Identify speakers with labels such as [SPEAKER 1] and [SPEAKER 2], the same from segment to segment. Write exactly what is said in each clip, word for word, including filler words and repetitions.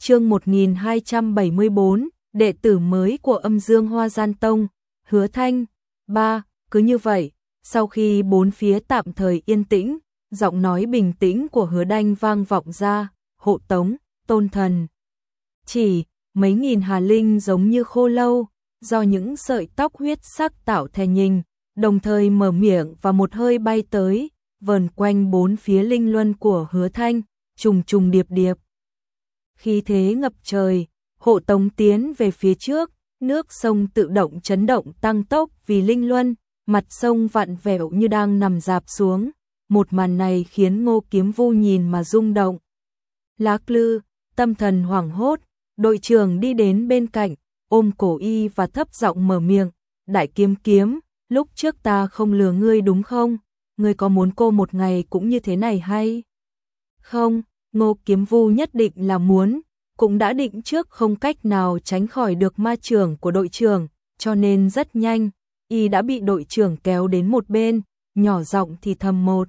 [SPEAKER 1] chương một nghìn hai trăm bảy mươi bốn, đệ tử mới của Âm Dương Hoa Gian Tông, Hứa Thanh. Ba, cứ như vậy, sau khi bốn phía tạm thời yên tĩnh, giọng nói bình tĩnh của Hứa Đanh vang vọng ra, hộ tống, tôn thần. Chỉ, mấy nghìn hà linh giống như khô lâu, do những sợi tóc huyết sắc tạo thành hình, đồng thời mở miệng và một hơi bay tới, vờn quanh bốn phía linh luân của Hứa Thanh, trùng trùng điệp điệp. Khí thế ngập trời, hộ tống tiến về phía trước, nước sông tự động chấn động tăng tốc vì linh luân, mặt sông vặn vẹo như đang nằm rạp xuống. Một màn này khiến Ngô Kiếm Vu nhìn mà rung động. Lắc lư, tâm thần hoảng hốt, đội trưởng đi đến bên cạnh, ôm cổ y và thấp giọng mở miệng, đại kiếm kiếm, lúc trước ta không lừa ngươi đúng không? Ngươi có muốn cô một ngày cũng như thế này hay không? Ngô Kiếm Vu nhất định là muốn, cũng đã định trước không cách nào tránh khỏi được ma trưởng của đội trưởng, cho nên rất nhanh, y đã bị đội trưởng kéo đến một bên, nhỏ giọng thì thầm một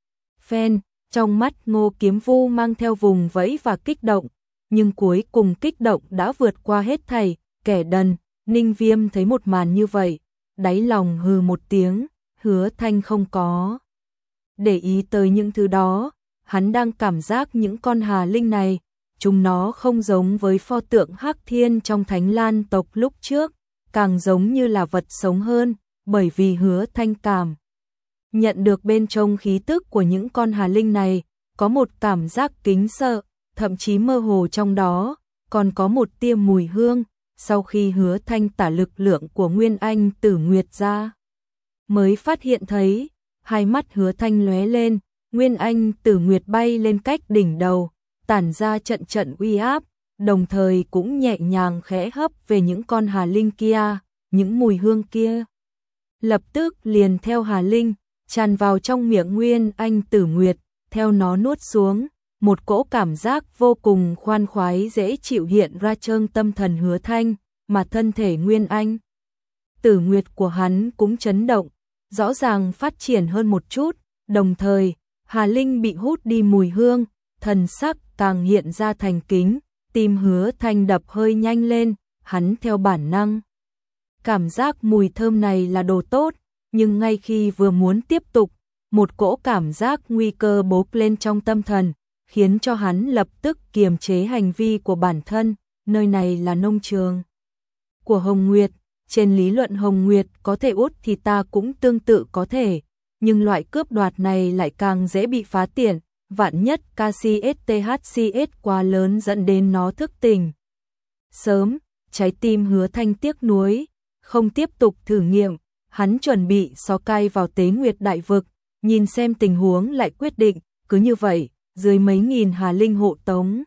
[SPEAKER 1] phen, trong mắt Ngô Kiếm Vu mang theo vùng vẫy và kích động, nhưng cuối cùng kích động đã vượt qua hết thảy, kẻ đần. Ninh Viêm thấy một màn như vậy, đáy lòng hừ một tiếng, Hứa Thanh không có để ý tới những thứ đó, hắn đang cảm giác những con hà linh này, chúng nó không giống với pho tượng Hắc Thiên trong Thánh Lan tộc lúc trước, càng giống như là vật sống hơn, bởi vì Hứa Thanh cảm nhận được bên trong khí tức của những con hà linh này, có một cảm giác kính sợ, thậm chí mơ hồ trong đó, còn có một tia mùi hương. Sau khi Hứa Thanh tả lực lượng của Nguyên Anh Tử Nguyệt ra, mới phát hiện thấy, hai mắt Hứa Thanh lóe lên, Nguyên Anh Tử Nguyệt bay lên cách đỉnh đầu, tản ra trận trận uy áp, đồng thời cũng nhẹ nhàng khẽ hấp về những con hà linh kia, những mùi hương kia lập tức liền theo hà linh tràn vào trong miệng Nguyên Anh Tử Nguyệt, theo nó nuốt xuống, một cỗ cảm giác vô cùng khoan khoái dễ chịu hiện ra trơn tâm thần Hứa Thanh, mà thân thể Nguyên Anh Tử Nguyệt của hắn cũng chấn động, rõ ràng phát triển hơn một chút, đồng thời, hà linh bị hút đi mùi hương, thần sắc càng hiện ra thành kính, tim Hứa Thanh đập hơi nhanh lên, hắn theo bản năng cảm giác mùi thơm này là đồ tốt, nhưng ngay khi vừa muốn tiếp tục, một cỗ cảm giác nguy cơ bốc lên trong tâm thần, khiến cho hắn lập tức kiềm chế hành vi của bản thân. Nơi này là nông trường của Hồng Nguyệt, trên lý luận Hồng Nguyệt có thể út thì ta cũng tương tự có thể, nhưng loại cướp đoạt này lại càng dễ bị phá tiền, vạn nhất ca xê ét tê hát xê ét quá lớn dẫn đến nó thức tỉnh sớm. Trái tim Hứa Thanh tiếc nuối, không tiếp tục thử nghiệm, hắn chuẩn bị xó cay vào Tế Nguyệt Đại Vực, nhìn xem tình huống lại quyết định. Cứ như vậy, dưới mấy nghìn hà linh hộ tống,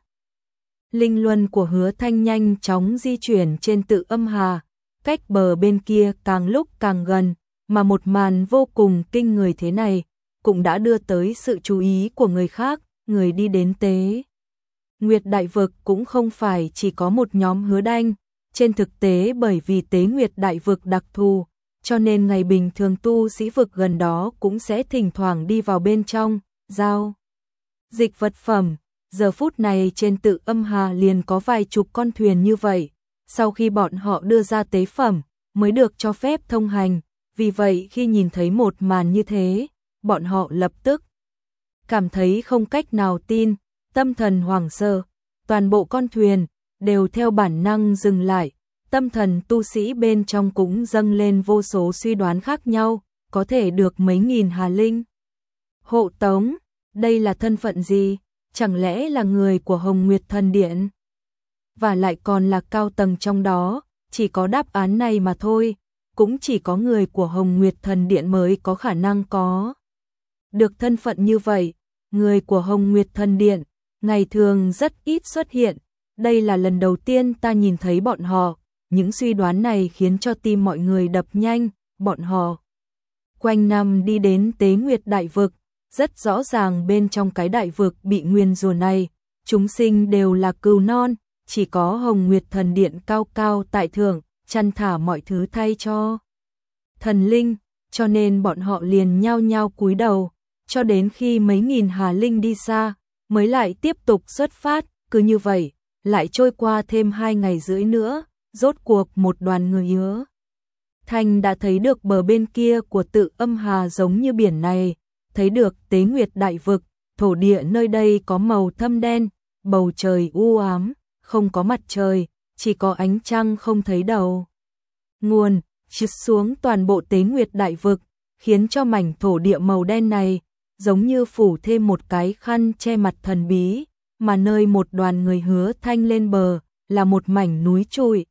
[SPEAKER 1] linh luân của Hứa Thanh nhanh chóng di chuyển trên Tự Âm Hà, cách bờ bên kia càng lúc càng gần, mà một màn vô cùng kinh người thế này cũng đã đưa tới sự chú ý của người khác. Người đi đến Tế Nguyệt Đại Vực cũng không phải chỉ có một nhóm Hứa Đanh, trên thực tế bởi vì Tế Nguyệt Đại Vực đặc thù, cho nên ngày bình thường tu sĩ vực gần đó cũng sẽ thỉnh thoảng đi vào bên trong, giao dịch vật phẩm. Giờ phút này trên Tự Âm Hà liền có vài chục con thuyền như vậy, sau khi bọn họ đưa ra tế phẩm, mới được cho phép thông hành, vì vậy khi nhìn thấy một màn như thế, bọn họ lập tức cảm thấy không cách nào tin, tâm thần hoảng sợ, toàn bộ con thuyền đều theo bản năng dừng lại, tâm thần tu sĩ bên trong cũng dâng lên vô số suy đoán khác nhau, có thể được mấy nghìn hà linh hộ tống, đây là thân phận gì? Chẳng lẽ là người của Hồng Nguyệt Thần Điện? Và lại còn là cao tầng trong đó, chỉ có đáp án này mà thôi, cũng chỉ có người của Hồng Nguyệt Thần Điện mới có khả năng có được thân phận như vậy. Người của Hồng Nguyệt Thần Điện ngày thường rất ít xuất hiện, đây là lần đầu tiên ta nhìn thấy bọn họ. Những suy đoán này khiến cho tim mọi người đập nhanh, bọn họ quanh năm đi đến Tế Nguyệt Đại Vực, rất rõ ràng bên trong cái đại vực bị nguyên rủa này, chúng sinh đều là cừu non, chỉ có Hồng Nguyệt Thần Điện cao cao tại thượng, chăn thả mọi thứ thay cho thần linh, cho nên bọn họ liền nhao nhao cúi đầu, cho đến khi mấy nghìn hà linh đi xa, mới lại tiếp tục xuất phát. Cứ như vậy, lại trôi qua thêm hai ngày rưỡi nữa, rốt cuộc một đoàn người Hứa Thanh đã thấy được bờ bên kia của Tự Âm Hà giống như biển này, thấy được Tế Nguyệt Đại Vực, thổ địa nơi đây có màu thâm đen, bầu trời u ám, không có mặt trời, chỉ có ánh trăng không thấy đầu nguồn, chiếu xuống toàn bộ Tế Nguyệt Đại Vực, khiến cho mảnh thổ địa màu đen này giống như phủ thêm một cái khăn che mặt thần bí, mà nơi một đoàn người Hứa Thanh lên bờ là một mảnh núi trụi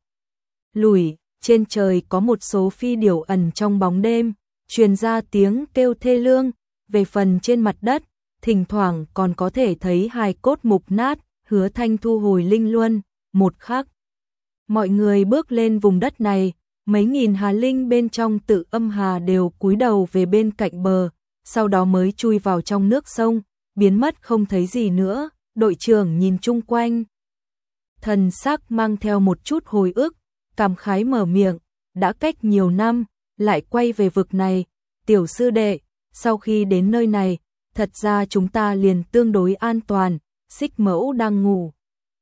[SPEAKER 1] lủi, trên trời có một số phi điểu ẩn trong bóng đêm, truyền ra tiếng kêu thê lương, về phần trên mặt đất, thỉnh thoảng còn có thể thấy hài cốt mục nát. Hứa Thanh thu hồi linh luân, một khắc mọi người bước lên vùng đất này, mấy nghìn hà linh bên trong Tự Âm Hà đều cúi đầu về bên cạnh bờ, sau đó mới chui vào trong nước sông, biến mất không thấy gì nữa. Đội trưởng nhìn chung quanh, thần sắc mang theo một chút hồi ức, cảm khái mở miệng, đã cách nhiều năm, lại quay về vực này, tiểu sư đệ, sau khi đến nơi này, thật ra chúng ta liền tương đối an toàn, Xích Mẫu đang ngủ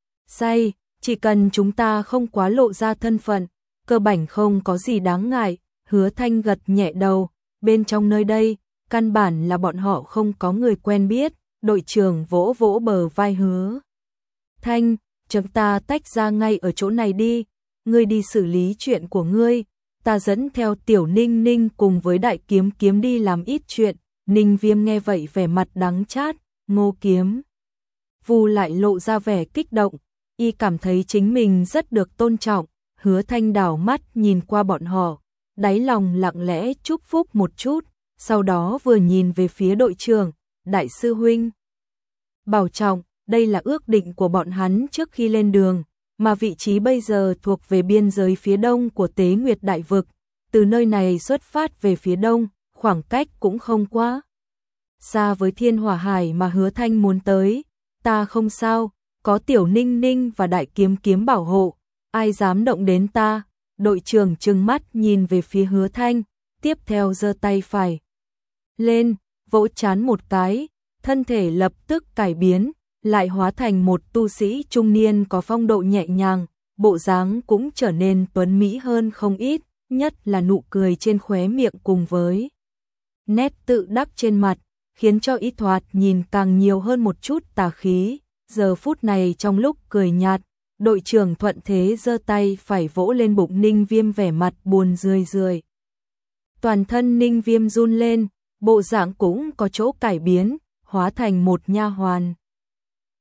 [SPEAKER 1] say, chỉ cần chúng ta không quá lộ ra thân phận, cơ bản không có gì đáng ngại. Hứa Thanh gật nhẹ đầu, bên trong nơi đây, căn bản là bọn họ không có người quen biết. Đội trưởng vỗ vỗ bờ vai Hứa Thanh, chúng ta tách ra ngay ở chỗ này đi, ngươi đi xử lý chuyện của ngươi, ta dẫn theo Tiểu Ninh Ninh cùng với Đại Kiếm Kiếm đi làm ít chuyện. Ninh Viêm nghe vậy vẻ mặt đắng chát, Ngô Kiếm Vu lại lộ ra vẻ kích động, y cảm thấy chính mình rất được tôn trọng. Hứa Thanh đảo mắt nhìn qua bọn họ, đáy lòng lặng lẽ chúc phúc một chút, sau đó vừa nhìn về phía đội trưởng, đại sư huynh bảo trọng, đây là ước định của bọn hắn trước khi lên đường, mà vị trí bây giờ thuộc về biên giới phía đông của Tế Nguyệt Đại Vực, từ nơi này xuất phát về phía đông, khoảng cách cũng không quá xa với Thiên Hỏa Hải mà Hứa Thanh muốn tới. Ta không sao, có Tiểu Ninh Ninh và Đại Kiếm Kiếm bảo hộ, ai dám động đến ta. Đội trưởng trừng mắt nhìn về phía Hứa Thanh, tiếp theo giơ tay phải lên, vỗ trán một cái, thân thể lập tức cải biến, lại hóa thành một tu sĩ trung niên có phong độ nhẹ nhàng, bộ dáng cũng trở nên tuấn mỹ hơn không ít, nhất là nụ cười trên khóe miệng cùng với nét tự đắc trên mặt, khiến cho y thoạt nhìn càng nhiều hơn một chút tà khí. Giờ phút này trong lúc cười nhạt, đội trưởng thuận thế giơ tay phải vỗ lên bụng Ninh Viêm, vẻ mặt buồn rười rười. Toàn thân Ninh Viêm run lên, bộ dạng cũng có chỗ cải biến, hóa thành một nha hoàn